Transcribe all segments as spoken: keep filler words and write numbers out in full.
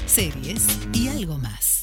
series y algo más.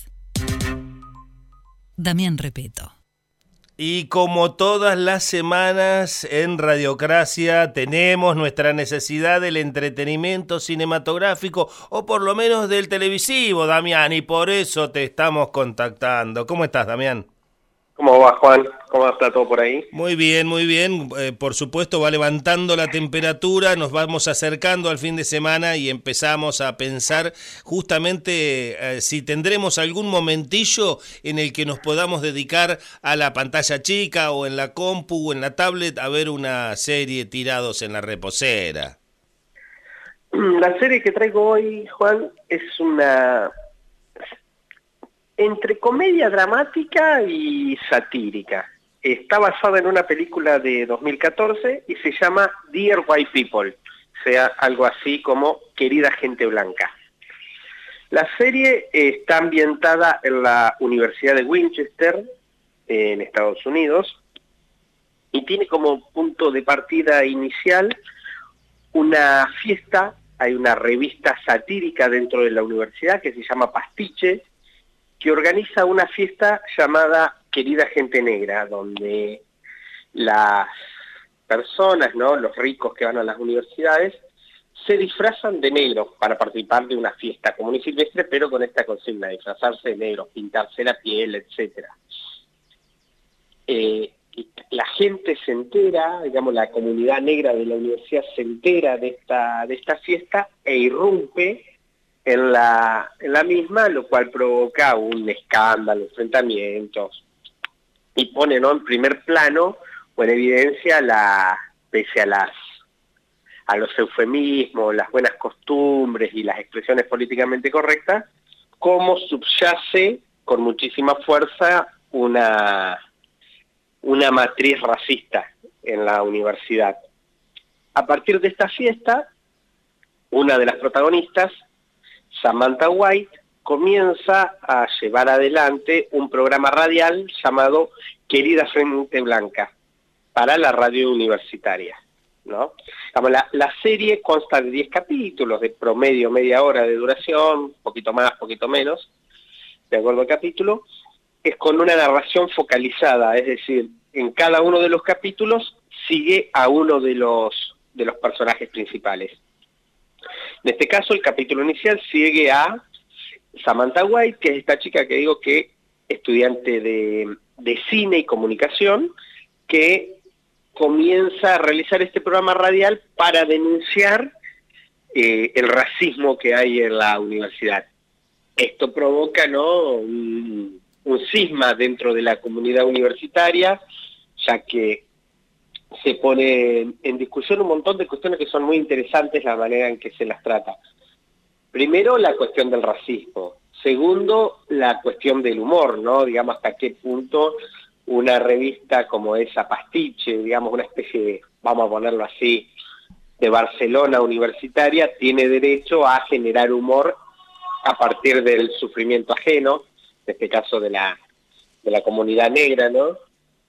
Damián Repetto. Y como todas las semanas en Radiocracia tenemos nuestra necesidad del entretenimiento cinematográfico o por lo menos del televisivo, Damián, y por eso te estamos contactando. ¿Cómo estás, Damián? ¿Cómo va, Juan? ¿Cómo está todo por ahí? Muy bien, muy bien. Eh, por supuesto va levantando la temperatura, nos vamos acercando al fin de semana y empezamos a pensar justamente eh, si tendremos algún momentillo en el que nos podamos dedicar a la pantalla chica o en la compu o en la tablet a ver una serie tirados en la reposera. La serie que traigo hoy, Juan, es una... entre comedia dramática y satírica. Está basada en una película de dos mil catorce y se llama Dear White People, o sea, algo así como Querida Gente Blanca. La serie está ambientada en la Universidad de Winchester, en Estados Unidos, y tiene como punto de partida inicial una fiesta. Hay una revista satírica dentro de la universidad que se llama Pastiche, que organiza una fiesta llamada Querida Gente Negra, donde las personas, ¿no?, los ricos que van a las universidades, se disfrazan de negros para participar de una fiesta común y silvestre, pero con esta consigna, disfrazarse de negros, pintarse la piel, etcétera. Eh, la gente se entera, digamos, la comunidad negra de la universidad se entera de esta, de esta fiesta e irrumpe en la, en la misma, lo cual provoca un escándalo, enfrentamientos, y pone, ¿no?, en primer plano o en evidencia, la, pese a, las, a los eufemismos, las buenas costumbres y las expresiones políticamente correctas, cómo subyace con muchísima fuerza una, una matriz racista en la universidad. A partir de esta fiesta, una de las protagonistas, Samantha White, comienza a llevar adelante un programa radial llamado Querida Gente Blanca para la radio universitaria, ¿no? La, la serie consta de diez capítulos, de promedio media hora de duración, poquito más, poquito menos, de acuerdo al capítulo. Es con una narración focalizada, es decir, en cada uno de los capítulos sigue a uno de los, de los personajes principales. En este caso, el capítulo inicial sigue a Samantha White, que es esta chica que digo que estudiante de, de cine y comunicación, que comienza a realizar este programa radial para denunciar eh, el racismo que hay en la universidad. Esto provoca, ¿no?, un, un cisma dentro de la comunidad universitaria, ya que se pone en discusión un montón de cuestiones que son muy interesantes la manera en que se las trata. Primero, la cuestión del racismo. Segundo, la cuestión del humor, ¿no? Digamos, hasta qué punto una revista como esa Pastiche, digamos, una especie de, vamos a ponerlo así, de Barcelona universitaria, tiene derecho a generar humor a partir del sufrimiento ajeno, en este caso de la, de la comunidad negra, ¿no?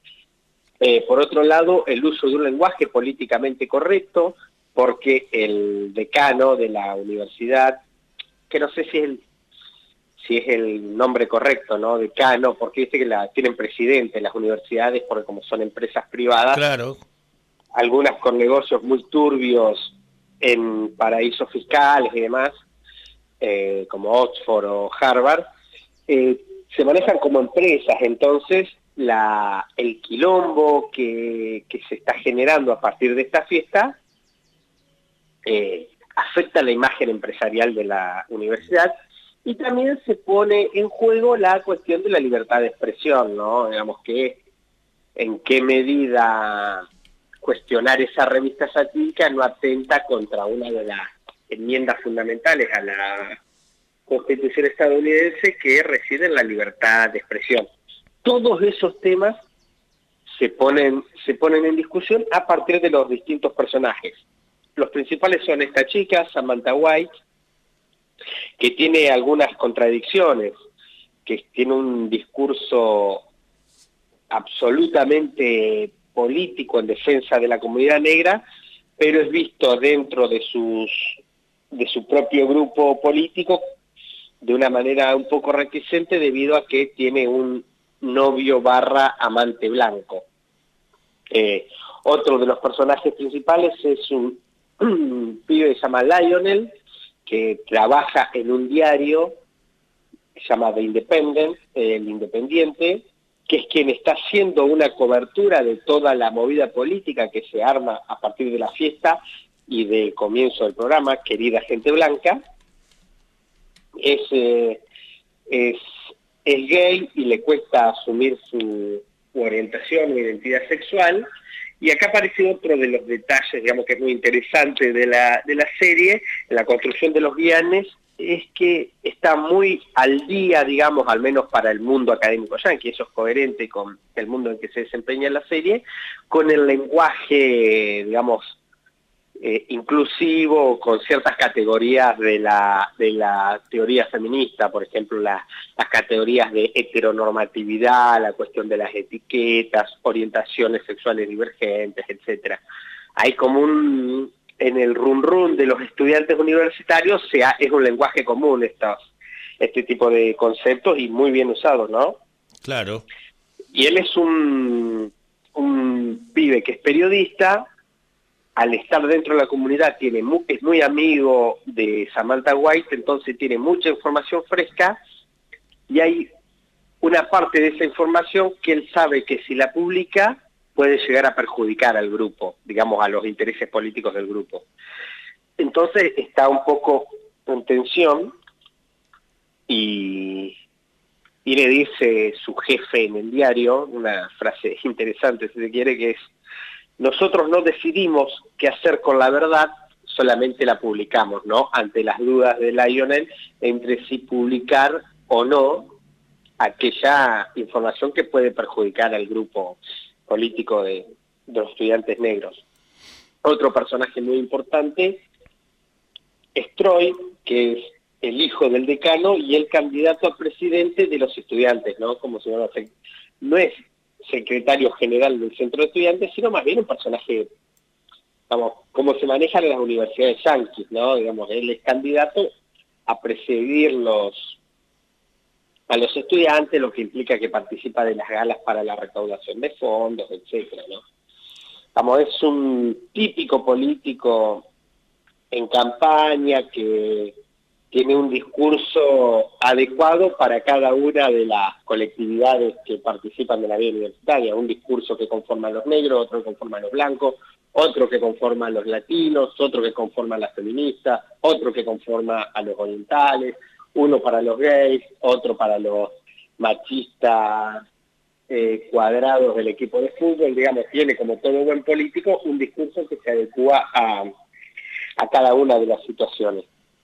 Eh, por otro lado, el uso de un lenguaje políticamente correcto, porque el decano de la universidad, que no sé si es el, si es el nombre correcto, ¿no?, decano, porque viste que la tienen presidente las universidades, porque como son empresas privadas, claro, algunas con negocios muy turbios en paraísos fiscales y demás, eh, como Oxford o Harvard, eh, se manejan como empresas. Entonces La, el quilombo que, que se está generando a partir de esta fiesta eh, afecta la imagen empresarial de la universidad, y también se pone en juego la cuestión de la libertad de expresión, ¿no? Digamos, que en qué medida cuestionar esa revista satírica no atenta contra una de las enmiendas fundamentales a la Constitución estadounidense, que reside en la libertad de expresión. Todos esos temas se ponen, se ponen en discusión a partir de los distintos personajes. Los principales son esta chica, Samantha White, que tiene algunas contradicciones, que tiene un discurso absolutamente político en defensa de la comunidad negra, pero es visto dentro de sus de su propio grupo político de una manera un poco reticente debido a que tiene un novio barra amante blanco. Eh, otro de los personajes principales es un, un pibe que se llama Lionel, que trabaja en un diario que se llama The Independent, eh, el Independiente, que es quien está haciendo una cobertura de toda la movida política que se arma a partir de la fiesta y del comienzo del programa, Querida Gente Blanca. Es, eh, es, es gay y le cuesta asumir su, su orientación o identidad sexual. Y acá aparece otro de los detalles, digamos, que es muy interesante de la, de la serie, en la construcción de los guiones, es que está muy al día, digamos, al menos para el mundo académico yanqui, eso es coherente con el mundo en que se desempeña la serie, con el lenguaje, digamos, eh, inclusivo, con ciertas categorías de la, de la teoría feminista, por ejemplo, la, las categorías de heteronormatividad, la cuestión de las etiquetas, orientaciones sexuales divergentes, etcétera. Hay como un... en el run run de los estudiantes universitarios se ha, es un lenguaje común estos, este tipo de conceptos y muy bien usados, ¿no? Claro. Y él es un, un pibe que es periodista, al estar dentro de la comunidad tiene muy, es muy amigo de Samantha White, entonces tiene mucha información fresca y hay una parte de esa información que él sabe que si la publica puede llegar a perjudicar al grupo, digamos, a los intereses políticos del grupo. Entonces está un poco en tensión y, y le dice su jefe en el diario, una frase interesante si se quiere, que es: nosotros no decidimos qué hacer con la verdad, solamente la publicamos, ¿no? Ante las dudas de Lionel entre si publicar o no aquella información que puede perjudicar al grupo político de, de los estudiantes negros. Otro personaje muy importante es Troy, que es el hijo del decano y el candidato a presidente de los estudiantes, ¿no? Como se llama, no es secretario general del centro de estudiantes, sino más bien un personaje, vamos, como se manejan en las universidades yanquis, ¿no? Digamos, él es candidato a presidir los a los estudiantes, lo que implica que participa de las galas para la recaudación de fondos, etcétera, ¿no? Vamos, es un típico político en campaña que tiene un discurso adecuado para cada una de las colectividades que participan de la vida universitaria, un discurso que conforma a los negros, otro que conforma a los blancos, otro que conforma a los latinos, otro que conforma a las feministas, otro que conforma a los orientales, uno para los gays, otro para los machistas eh, cuadrados del equipo de fútbol, digamos, tiene como todo buen político un discurso que se adecua a, a cada una de las situaciones.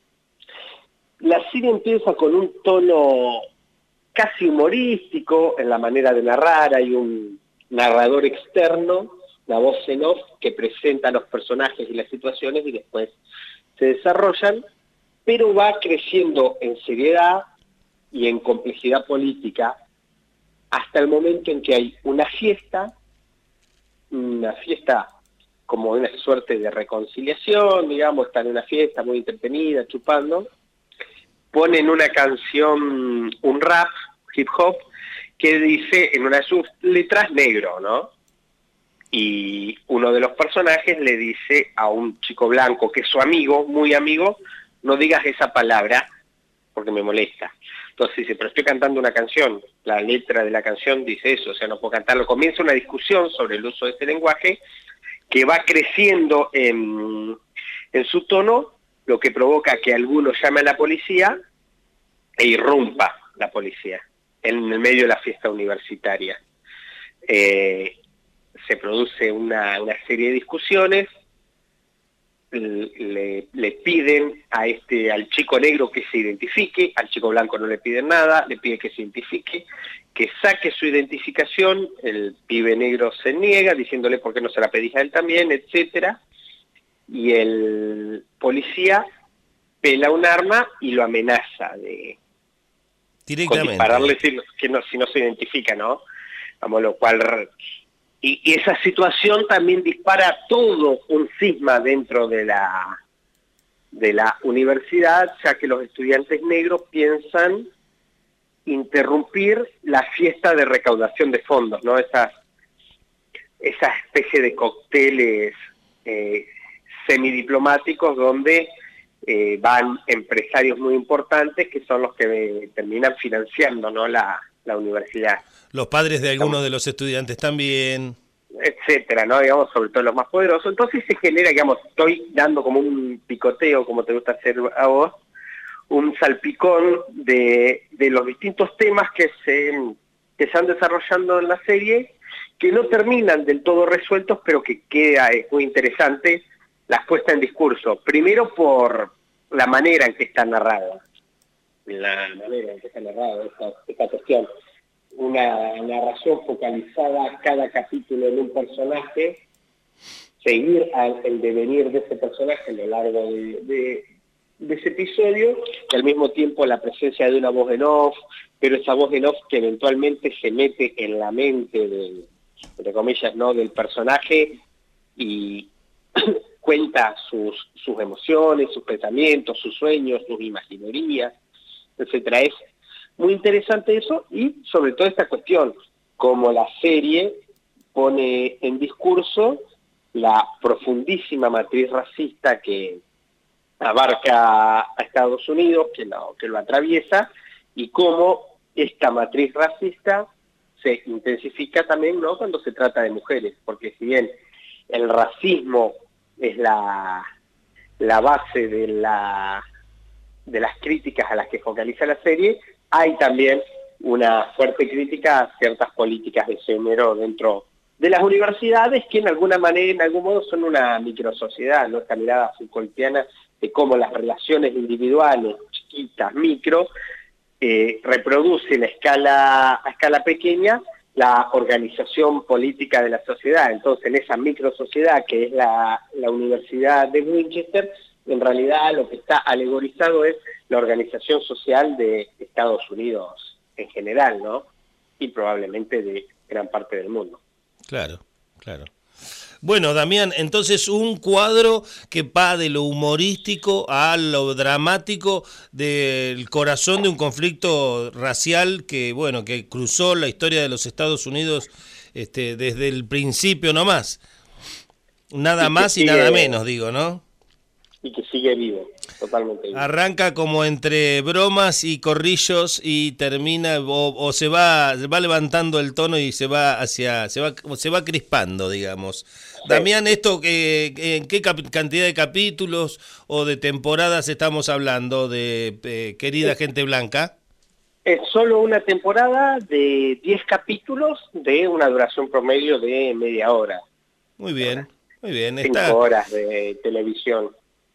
La serie empieza con un tono casi humorístico en la manera de narrar, hay un narrador externo, la voz en off, que presenta a los personajes y las situaciones y después se desarrollan, pero va creciendo en seriedad y en complejidad política hasta el momento en que hay una fiesta, una fiesta como una suerte de reconciliación, digamos, están en una fiesta muy entretenida, chupando, ponen una canción, un rap, hip hop, que dice en una de sus letras negro, ¿no? Y uno de los personajes le dice a un chico blanco, que es su amigo, muy amigo, no digas esa palabra porque me molesta. Entonces dice, pero estoy cantando una canción, la letra de la canción dice eso, o sea, no puedo cantarlo. Comienza una discusión sobre el uso de este lenguaje que va creciendo en, en su tono, lo que provoca que alguno llame a la policía e irrumpa la policía en el medio de la fiesta universitaria. Eh, se produce una, una serie de discusiones, le, le piden a este, al chico negro que se identifique, al chico blanco no le piden nada, le piden que se identifique, que saque su identificación, el pibe negro se niega, diciéndole por qué no se la pedís a él también, etcétera, y el policía pela un arma y lo amenaza de directamente con dispararle si, si, no, si no se identifica, ¿no? Vamos, lo cual... Y, y esa situación también dispara todo un cisma dentro de la de la universidad, ya que los estudiantes negros piensan interrumpir la fiesta de recaudación de fondos, ¿no? Esa, esa especie de cócteles eh, semidiplomáticos donde eh, van empresarios muy importantes que son los que eh, terminan financiando, ¿no? la, la universidad. Los padres de algunos de los estudiantes también, etcétera, ¿no? Digamos, sobre todo los más poderosos. Entonces se genera, digamos, estoy dando como un picoteo, como te gusta hacer a vos, un salpicón de, de los distintos temas que se, que se están desarrollando en la serie, que no terminan del todo resueltos, pero que queda, es muy interesante la puesta en discurso. Primero por la manera en que está narrada, la manera en que está narrada esta, esta cuestión. Una narración focalizada a cada capítulo en un personaje, seguir al, el devenir de ese personaje a lo largo de, de, de ese episodio, y al mismo tiempo la presencia de una voz en off, pero esa voz en off que eventualmente se mete en la mente del, entre comillas, ¿no? del personaje y cuenta sus, sus emociones, sus pensamientos, sus sueños, sus imaginerías, etcétera. Es muy interesante eso, y sobre todo esta cuestión, como la serie pone en discurso la profundísima matriz racista que abarca a Estados Unidos, que lo, que lo atraviesa, y cómo esta matriz racista se intensifica también, ¿no? cuando se trata de mujeres, porque si bien el racismo es la, la base de, la, de las críticas a las que focaliza la serie, hay también una fuerte crítica a ciertas políticas de género dentro de las universidades que en alguna manera, en algún modo, son una microsociedad, ¿no? Esta mirada Foucaultiana de cómo las relaciones individuales, chiquitas, micro, eh, reproducen a escala, a escala pequeña la organización política de la sociedad. Entonces, en esa microsociedad que es la, la Universidad de Winchester, en realidad lo que está alegorizado es la organización social de Estados Unidos en general, ¿no? Y probablemente de gran parte del mundo. Claro, claro. Bueno, Damián, entonces un cuadro que va de lo humorístico a lo dramático del corazón de un conflicto racial que, bueno, que cruzó la historia de los Estados Unidos este, desde el principio nomás. Nada más y nada menos, digo, ¿no? Y que sigue vivo, totalmente vivo. Arranca como entre bromas y corrillos y termina o, o se va se va levantando el tono y se va hacia se va se va crispando, digamos. Sí. Damián, esto que en qué cap- cantidad de capítulos o de temporadas estamos hablando de eh, Querida es, Gente Blanca. Es solo una temporada de diez capítulos de una duración promedio de media hora. Muy bien, muy bien. Cinco Está... horas de televisión.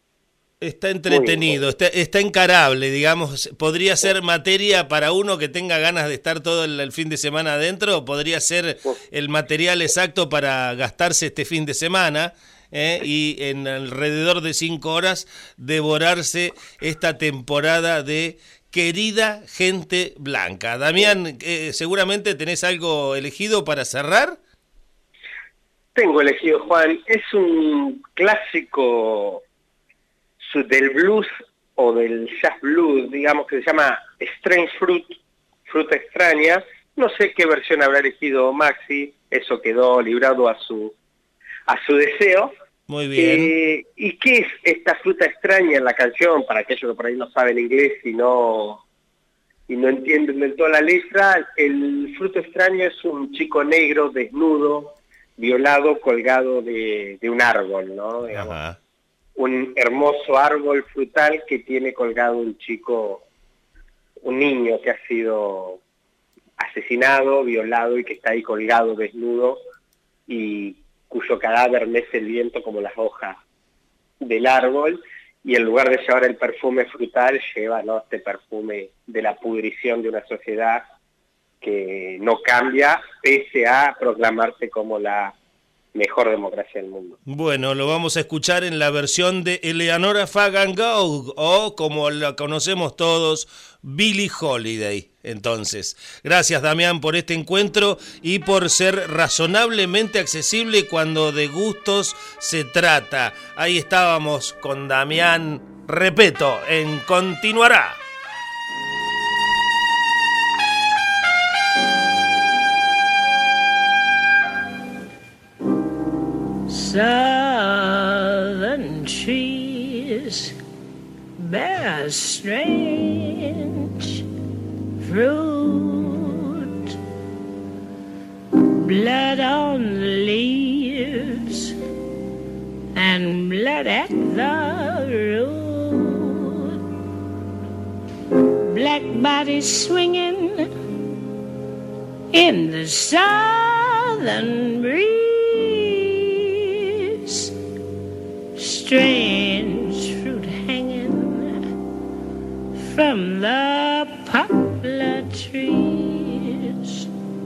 Está entretenido, está, está encarable, digamos. Podría ser materia para uno que tenga ganas de estar todo el, el fin de semana adentro, podría ser el material exacto para gastarse este fin de semana ¿eh? y en alrededor de cinco horas devorarse esta temporada de Querida Gente Blanca. Damián, eh, seguramente tenés algo elegido para cerrar. Tengo elegido, Juan. Es un clásico del blues o del jazz blues, digamos, que se llama Strange Fruit, Fruta Extraña. No sé qué versión habrá elegido Maxi, eso quedó librado a su a su deseo. Muy bien. Eh, ¿Y qué es esta fruta extraña en la canción? Para aquellos que por ahí no saben inglés y no, y no entienden del todo la letra, el fruto extraño es un chico negro desnudo, violado, colgado de, de un árbol, ¿no? Digamos. Ajá. Un hermoso árbol frutal que tiene colgado un chico, un niño que ha sido asesinado, violado y que está ahí colgado desnudo y cuyo cadáver mece el viento como las hojas del árbol, y en lugar de llevar el perfume frutal lleva, ¿no?, este perfume de la pudrición de una sociedad que no cambia pese a proclamarse como la mejor democracia del mundo. Bueno, lo vamos a escuchar en la versión de Eleanora Fagan Gogh, o como la conocemos todos, Billie Holiday. Entonces, gracias Damián por este encuentro y por ser razonablemente accesible cuando de gustos se trata. Ahí estábamos con Damián Repetto en Continuará. Southern trees bear a strange fruit, blood on the leaves and blood at the root, black bodies swinging in the southern breeze, strange fruit hanging from the poplar trees.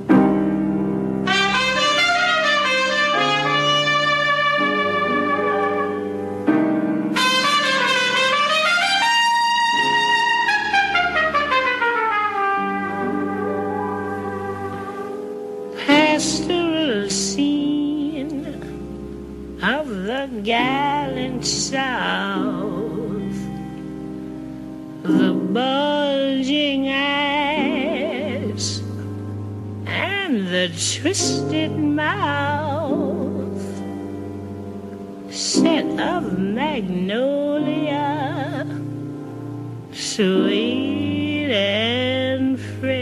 Pastoral scene of the gallant South, the bulging eyes and the twisted mouth, scent of magnolia, sweet and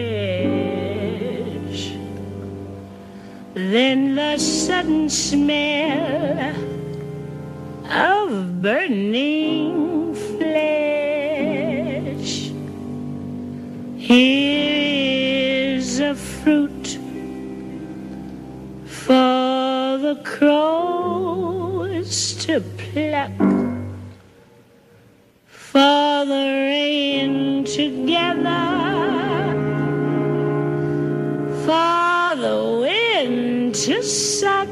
fresh, then the sudden smell of burning flesh. Here is a fruit for the crows to pluck, for the rain to gather, for the wind to suck,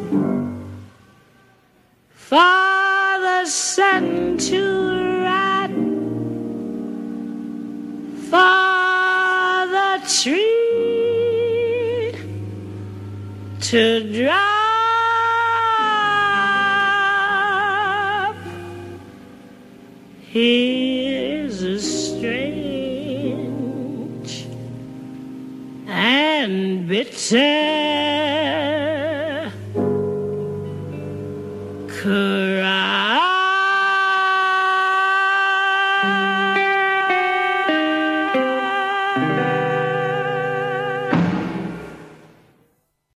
for the sun to rot, for the tree to drop. Here's a strange and bitter cry.